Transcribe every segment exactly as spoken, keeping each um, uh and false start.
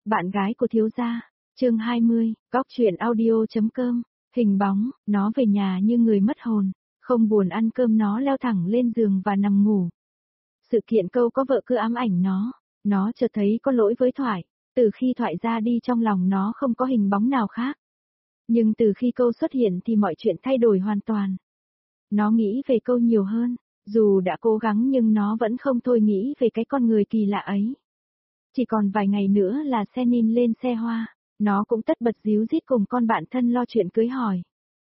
Bạn gái của thiếu gia, chương hai mươi, góc chuyện audio.com, hình bóng, nó về nhà như người mất hồn, không buồn ăn cơm nó leo thẳng lên giường và nằm ngủ. Sự kiện Câu có vợ cứ ám ảnh nó, nó chợt thấy có lỗi với Thoại, từ khi Thoại ra đi trong lòng nó không có hình bóng nào khác. Nhưng từ khi Câu xuất hiện thì mọi chuyện thay đổi hoàn toàn. Nó nghĩ về Câu nhiều hơn, dù đã cố gắng nhưng nó vẫn không thôi nghĩ về cái con người kỳ lạ ấy. Chỉ còn vài ngày nữa là Senin lên xe hoa, nó cũng tất bật díu dít cùng con bạn thân lo chuyện cưới hỏi.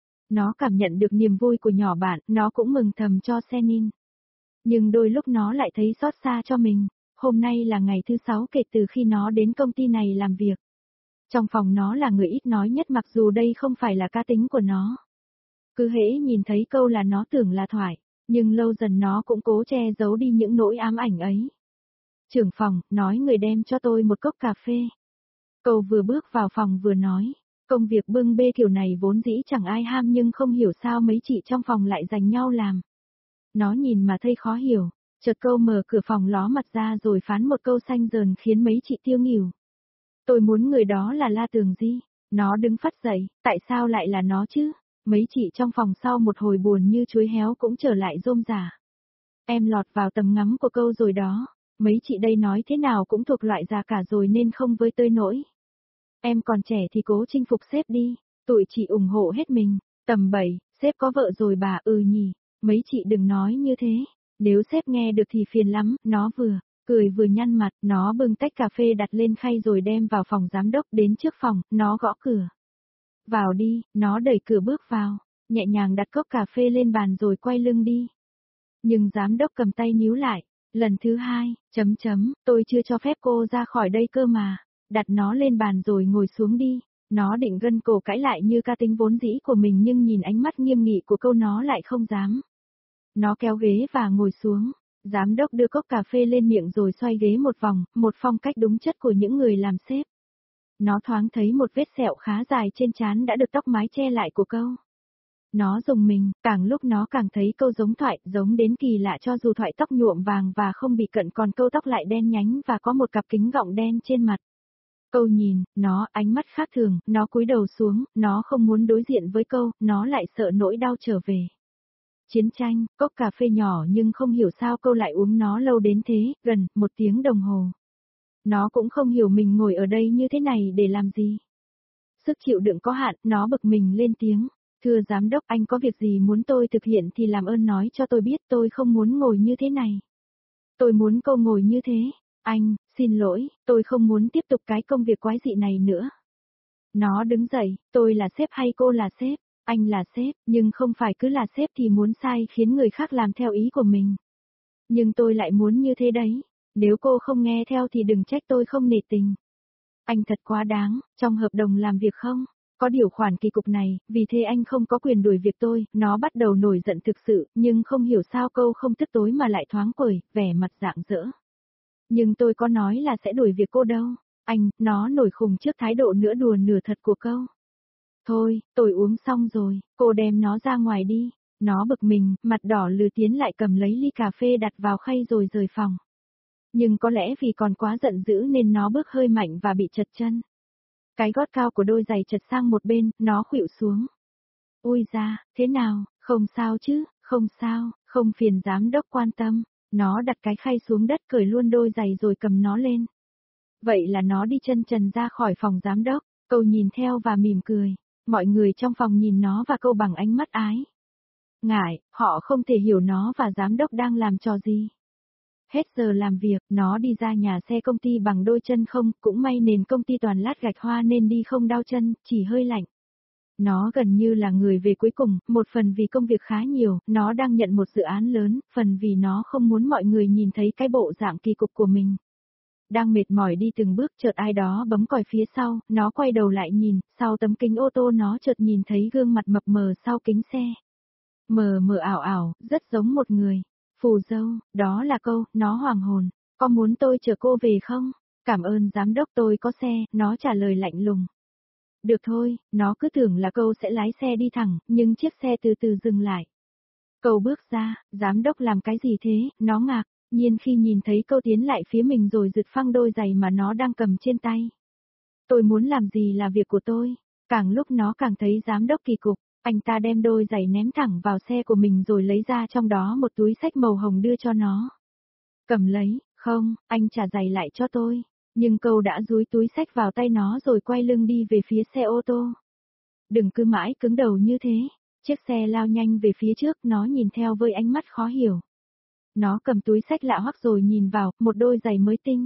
Nó cảm nhận được niềm vui của nhỏ bạn, nó cũng mừng thầm cho Senin. Nhưng đôi lúc nó lại thấy xót xa cho mình, hôm nay là ngày thứ sáu kể từ khi nó đến công ty này làm việc. Trong phòng nó là người ít nói nhất mặc dù đây không phải là cá tính của nó. Cứ hễ nhìn thấy Câu là nó tưởng là Thoại, nhưng lâu dần nó cũng cố che giấu đi những nỗi ám ảnh ấy. Trưởng phòng, nói người đem cho tôi một cốc cà phê. Câu vừa bước vào phòng vừa nói, công việc bưng bê kiểu này vốn dĩ chẳng ai ham nhưng không hiểu sao mấy chị trong phòng lại giành nhau làm. Nó nhìn mà thấy khó hiểu, chợt Câu mở cửa phòng ló mặt ra rồi phán một câu xanh dờn khiến mấy chị tiêu nghỉu. Tôi muốn người đó là La Tường Di. Nó đứng phắt dậy, tại sao lại là nó chứ? Mấy chị trong phòng sau một hồi buồn như chuối héo cũng trở lại rôm rả. Em lọt vào tầm ngắm của Câu rồi đó. Mấy chị đây nói thế nào cũng thuộc loại già cả rồi nên không với tơi nổi. Em còn trẻ thì cố chinh phục sếp đi, tụi chị ủng hộ hết mình. Tầm bảy, sếp có vợ rồi bà. Ừ nhỉ, mấy chị đừng nói như thế, nếu sếp nghe được thì phiền lắm. Nó vừa cười vừa nhăn mặt, nó bưng tách cà phê đặt lên khay rồi đem vào phòng giám đốc. Đến trước phòng, nó gõ cửa. Vào đi, nó đẩy cửa bước vào, nhẹ nhàng đặt cốc cà phê lên bàn rồi quay lưng đi. Nhưng giám đốc cầm tay níu lại. Lần thứ hai, chấm chấm, tôi chưa cho phép cô ra khỏi đây cơ mà. Đặt nó lên bàn rồi ngồi xuống đi. Nó định gân cổ cãi lại như ca tính vốn dĩ của mình nhưng nhìn ánh mắt nghiêm nghị của Câu nó lại không dám. Nó kéo ghế và ngồi xuống. Giám đốc đưa cốc cà phê lên miệng rồi xoay ghế một vòng, một phong cách đúng chất của những người làm sếp. Nó thoáng thấy một vết sẹo khá dài trên trán đã được tóc mái che lại của Câu. Nó rùng mình, càng lúc nó càng thấy Câu giống Thoại, giống đến kỳ lạ cho dù Thoại tóc nhuộm vàng và không bị cận còn Câu tóc lại đen nhánh và có một cặp kính gọng đen trên mặt. Câu nhìn, nó, ánh mắt khác thường, nó cúi đầu xuống, nó không muốn đối diện với Câu, nó lại sợ nỗi đau trở về. Chiến tranh, cốc cà phê nhỏ nhưng không hiểu sao Câu lại uống nó lâu đến thế, gần, một tiếng đồng hồ. Nó cũng không hiểu mình ngồi ở đây như thế này để làm gì. Sức chịu đựng có hạn, nó bực mình lên tiếng. Thưa giám đốc, anh có việc gì muốn tôi thực hiện thì làm ơn nói cho tôi biết, tôi không muốn ngồi như thế này. Tôi muốn Câu ngồi như thế. Anh, xin lỗi, tôi không muốn tiếp tục cái công việc quái dị này nữa. Nó đứng dậy, tôi là sếp hay cô là sếp? Anh là sếp, nhưng không phải cứ là sếp thì muốn sai khiến người khác làm theo ý của mình. Nhưng tôi lại muốn như thế đấy. Nếu cô không nghe theo thì đừng trách tôi không nể tình. Anh thật quá đáng, trong hợp đồng làm việc không? Có điều khoản kỳ cục này, vì thế anh không có quyền đuổi việc tôi. Nó bắt đầu nổi giận thực sự, nhưng không hiểu sao Câu không tức tối mà lại thoáng quởi, vẻ mặt rạng rỡ. Nhưng tôi có nói là sẽ đuổi việc cô đâu. Anh, nó nổi khùng trước thái độ nửa đùa nửa thật của Câu. Thôi, tôi uống xong rồi, cô đem nó ra ngoài đi. Nó bực mình, mặt đỏ lừ tiến lại cầm lấy ly cà phê đặt vào khay rồi rời phòng. Nhưng có lẽ vì còn quá giận dữ nên nó bước hơi mạnh và bị trật chân. Cái gót cao của đôi giày trật sang một bên, nó khuỵu xuống. Ui da, thế nào, không sao chứ, không sao, không phiền giám đốc quan tâm. Nó đặt cái khay xuống đất cởi luôn đôi giày rồi cầm nó lên. Vậy là nó đi chân trần ra khỏi phòng giám đốc. Câu nhìn theo và mỉm cười. Mọi người trong phòng nhìn nó và Câu bằng ánh mắt ái ngại, họ không thể hiểu nó và giám đốc đang làm trò gì. Hết giờ làm việc, nó đi ra nhà xe công ty bằng đôi chân không, cũng may nền công ty toàn lát gạch hoa nên đi không đau chân, chỉ hơi lạnh. Nó gần như là người về cuối cùng, một phần vì công việc khá nhiều, nó đang nhận một dự án lớn, phần vì nó không muốn mọi người nhìn thấy cái bộ dạng kỳ cục của mình. Đang mệt mỏi đi từng bước chợt ai đó bấm còi phía sau, nó quay đầu lại nhìn, sau tấm kính ô tô nó chợt nhìn thấy gương mặt mập mờ sau kính xe. Mờ mờ ảo ảo, rất giống một người. Phù dâu, đó là Câu, nó hoàng hồn. Có muốn tôi chở cô về không? Cảm ơn giám đốc, tôi có xe, nó trả lời lạnh lùng. Được thôi, nó cứ tưởng là Câu sẽ lái xe đi thẳng, nhưng chiếc xe từ từ dừng lại. Câu bước ra, giám đốc làm cái gì thế, nó ngạc nhiên khi nhìn thấy Câu tiến lại phía mình rồi giật phăng đôi giày mà nó đang cầm trên tay. Tôi muốn làm gì là việc của tôi. Càng lúc nó càng thấy giám đốc kỳ cục, anh ta đem đôi giày ném thẳng vào xe của mình rồi lấy ra trong đó một túi xách màu hồng đưa cho nó. Cầm lấy, không, anh trả giày lại cho tôi. Nhưng Câu đã dúi túi xách vào tay nó rồi quay lưng đi về phía xe ô tô. Đừng cứ mãi cứng đầu như thế. Chiếc xe lao nhanh về phía trước, nó nhìn theo với ánh mắt khó hiểu. Nó cầm túi xách lạ hoắc rồi nhìn vào, một đôi giày mới tinh.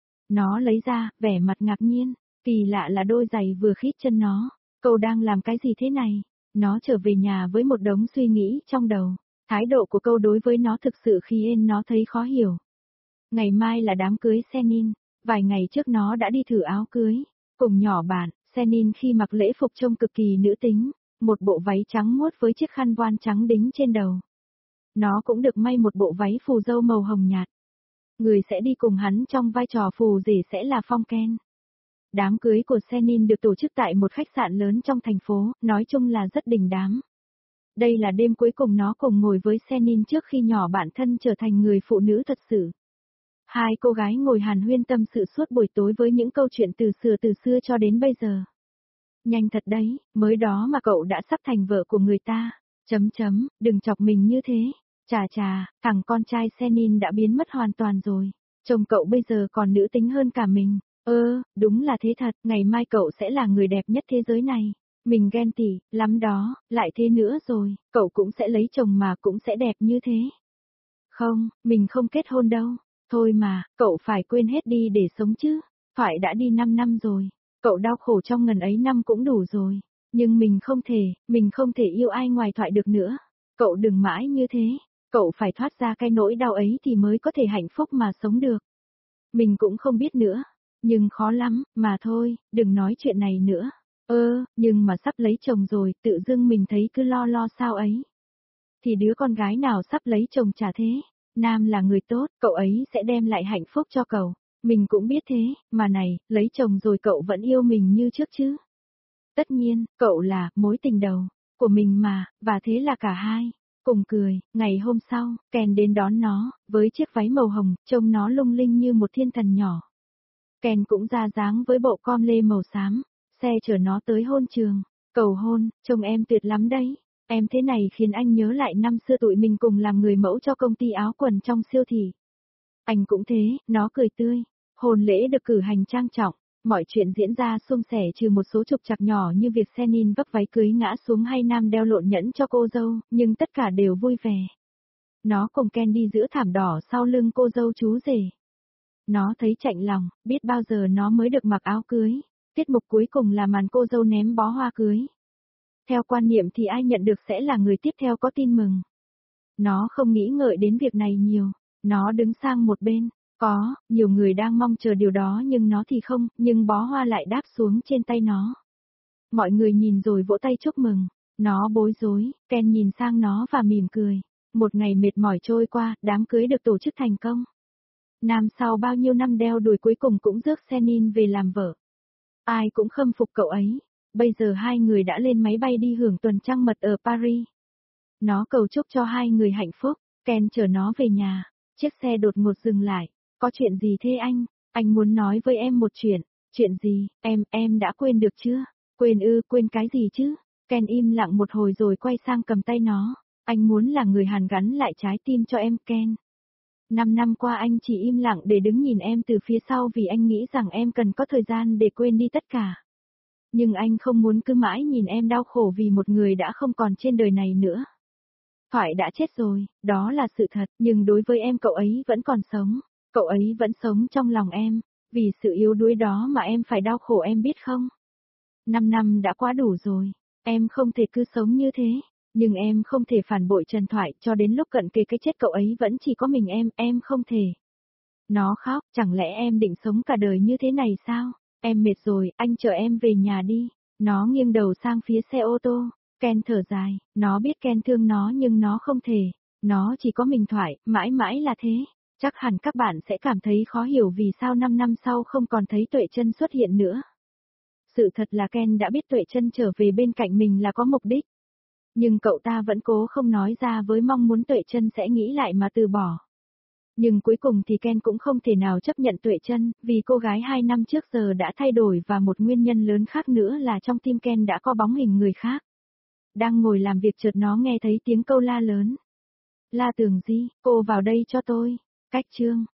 Nó lấy ra, vẻ mặt ngạc nhiên, kỳ lạ là đôi giày vừa khít chân nó. Câu đang làm cái gì thế này? Nó trở về nhà với một đống suy nghĩ trong đầu. Thái độ của Câu đối với nó thực sự khiến nó thấy khó hiểu. Ngày mai là đám cưới Senin, vài ngày trước nó đã đi thử áo cưới. Cùng nhỏ bạn, Senin khi mặc lễ phục trông cực kỳ nữ tính, một bộ váy trắng muốt với chiếc khăn voan trắng đính trên đầu. Nó cũng được may một bộ váy phù dâu màu hồng nhạt. Người sẽ đi cùng hắn trong vai trò phù rể sẽ là Phong Ken. Đám cưới của Senin được tổ chức tại một khách sạn lớn trong thành phố, nói chung là rất đình đám. Đây là đêm cuối cùng nó cùng ngồi với Senin trước khi nhỏ bạn thân trở thành người phụ nữ thật sự. Hai cô gái ngồi hàn huyên tâm sự suốt buổi tối với những câu chuyện từ xưa từ xưa cho đến bây giờ. Nhanh thật đấy, mới đó mà cậu đã sắp thành vợ của người ta. Chấm chấm, đừng chọc mình như thế. Chà chà, thằng con trai Senin đã biến mất hoàn toàn rồi. Chồng cậu bây giờ còn nữ tính hơn cả mình. Ơ, đúng là thế thật, ngày mai cậu sẽ là người đẹp nhất thế giới này. Mình ghen tị, lắm đó, lại thế nữa rồi, cậu cũng sẽ lấy chồng mà cũng sẽ đẹp như thế. Không, mình không kết hôn đâu. Thôi mà, cậu phải quên hết đi để sống chứ. Thoại đã đi năm năm rồi. Cậu đau khổ trong ngần ấy năm cũng đủ rồi. Nhưng mình không thể, mình không thể yêu ai ngoài Thoại được nữa. Cậu đừng mãi như thế. Cậu phải thoát ra cái nỗi đau ấy thì mới có thể hạnh phúc mà sống được. Mình cũng không biết nữa. Nhưng khó lắm, mà thôi, đừng nói chuyện này nữa. Ơ, nhưng mà sắp lấy chồng rồi, tự dưng mình thấy cứ lo lo sao ấy. Thì đứa con gái nào sắp lấy chồng chả thế. Nam là người tốt, cậu ấy sẽ đem lại hạnh phúc cho cậu. Mình cũng biết thế, mà này, lấy chồng rồi cậu vẫn yêu mình như trước chứ. Tất nhiên, cậu là mối tình đầu của mình mà, và thế là cả hai. Cùng cười, ngày hôm sau, Ken đến đón nó, với chiếc váy màu hồng, trông nó lung linh như một thiên thần nhỏ. Ken cũng ra dáng với bộ com lê màu xám, xe chở nó tới hôn trường. Cầu hôn, trông em tuyệt lắm đấy. Em thế này khiến anh nhớ lại năm xưa tụi mình cùng làm người mẫu cho công ty áo quần trong siêu thị. Anh cũng thế, nó cười tươi. Hôn lễ được cử hành trang trọng, mọi chuyện diễn ra suôn sẻ trừ một số trục trặc nhỏ như việc Senin vấp váy cưới ngã xuống hay Nam đeo lộn nhẫn cho cô dâu, nhưng tất cả đều vui vẻ. Nó cùng Ken đi giữa thảm đỏ sau lưng cô dâu chú rể. Nó thấy chạnh lòng, biết bao giờ nó mới được mặc áo cưới. Tiết mục cuối cùng là màn cô dâu ném bó hoa cưới. Theo quan niệm thì ai nhận được sẽ là người tiếp theo có tin mừng. Nó không nghĩ ngợi đến việc này nhiều. Nó đứng sang một bên. Có, nhiều người đang mong chờ điều đó nhưng nó thì không, nhưng bó hoa lại đáp xuống trên tay nó. Mọi người nhìn rồi vỗ tay chúc mừng. Nó bối rối, Ken nhìn sang nó và mỉm cười. Một ngày mệt mỏi trôi qua, đám cưới được tổ chức thành công. Nam sau bao nhiêu năm đeo đuổi cuối cùng cũng rước Senin về làm vợ. Ai cũng khâm phục cậu ấy. Bây giờ hai người đã lên máy bay đi hưởng tuần trăng mật ở Paris. Nó cầu chúc cho hai người hạnh phúc. Ken chở nó về nhà. Chiếc xe đột ngột dừng lại. Có chuyện gì thế anh? Anh muốn nói với em một chuyện. Chuyện gì? Em, em đã quên được chưa? Quên ư, quên cái gì chứ? Ken im lặng một hồi rồi quay sang cầm tay nó. Anh muốn là người hàn gắn lại trái tim cho em, Ken. Năm năm qua anh chỉ im lặng để đứng nhìn em từ phía sau vì anh nghĩ rằng em cần có thời gian để quên đi tất cả. Nhưng anh không muốn cứ mãi nhìn em đau khổ vì một người đã không còn trên đời này nữa. Thoại đã chết rồi, đó là sự thật, nhưng đối với em cậu ấy vẫn còn sống. Cậu ấy vẫn sống trong lòng em, vì sự yếu đuối đó mà em phải đau khổ em biết không? Năm năm đã quá đủ rồi, em không thể cứ sống như thế, nhưng em không thể phản bội Trần Thoại cho đến lúc cận kề cái chết cậu ấy vẫn chỉ có mình em, em không thể. Nó khóc, chẳng lẽ em định sống cả đời như thế này sao? Em mệt rồi, anh chở em về nhà đi. Nó nghiêng đầu sang phía xe ô tô, Ken thở dài, nó biết Ken thương nó nhưng nó không thể. Nó chỉ có mình Thoại, mãi mãi là thế. Chắc hẳn các bạn sẽ cảm thấy khó hiểu vì sao năm năm sau không còn thấy Tuệ Trân xuất hiện nữa. Sự thật là Ken đã biết Tuệ Trân trở về bên cạnh mình là có mục đích. Nhưng cậu ta vẫn cố không nói ra với mong muốn Tuệ Trân sẽ nghĩ lại mà từ bỏ. Nhưng cuối cùng thì Ken cũng không thể nào chấp nhận Tuệ Trân, vì cô gái hai năm trước giờ đã thay đổi và một nguyên nhân lớn khác nữa là trong tim Ken đã có bóng hình người khác. Đang ngồi làm việc chợt nó nghe thấy tiếng câu la lớn. La Tường Di, cô vào đây cho tôi. Cách chương.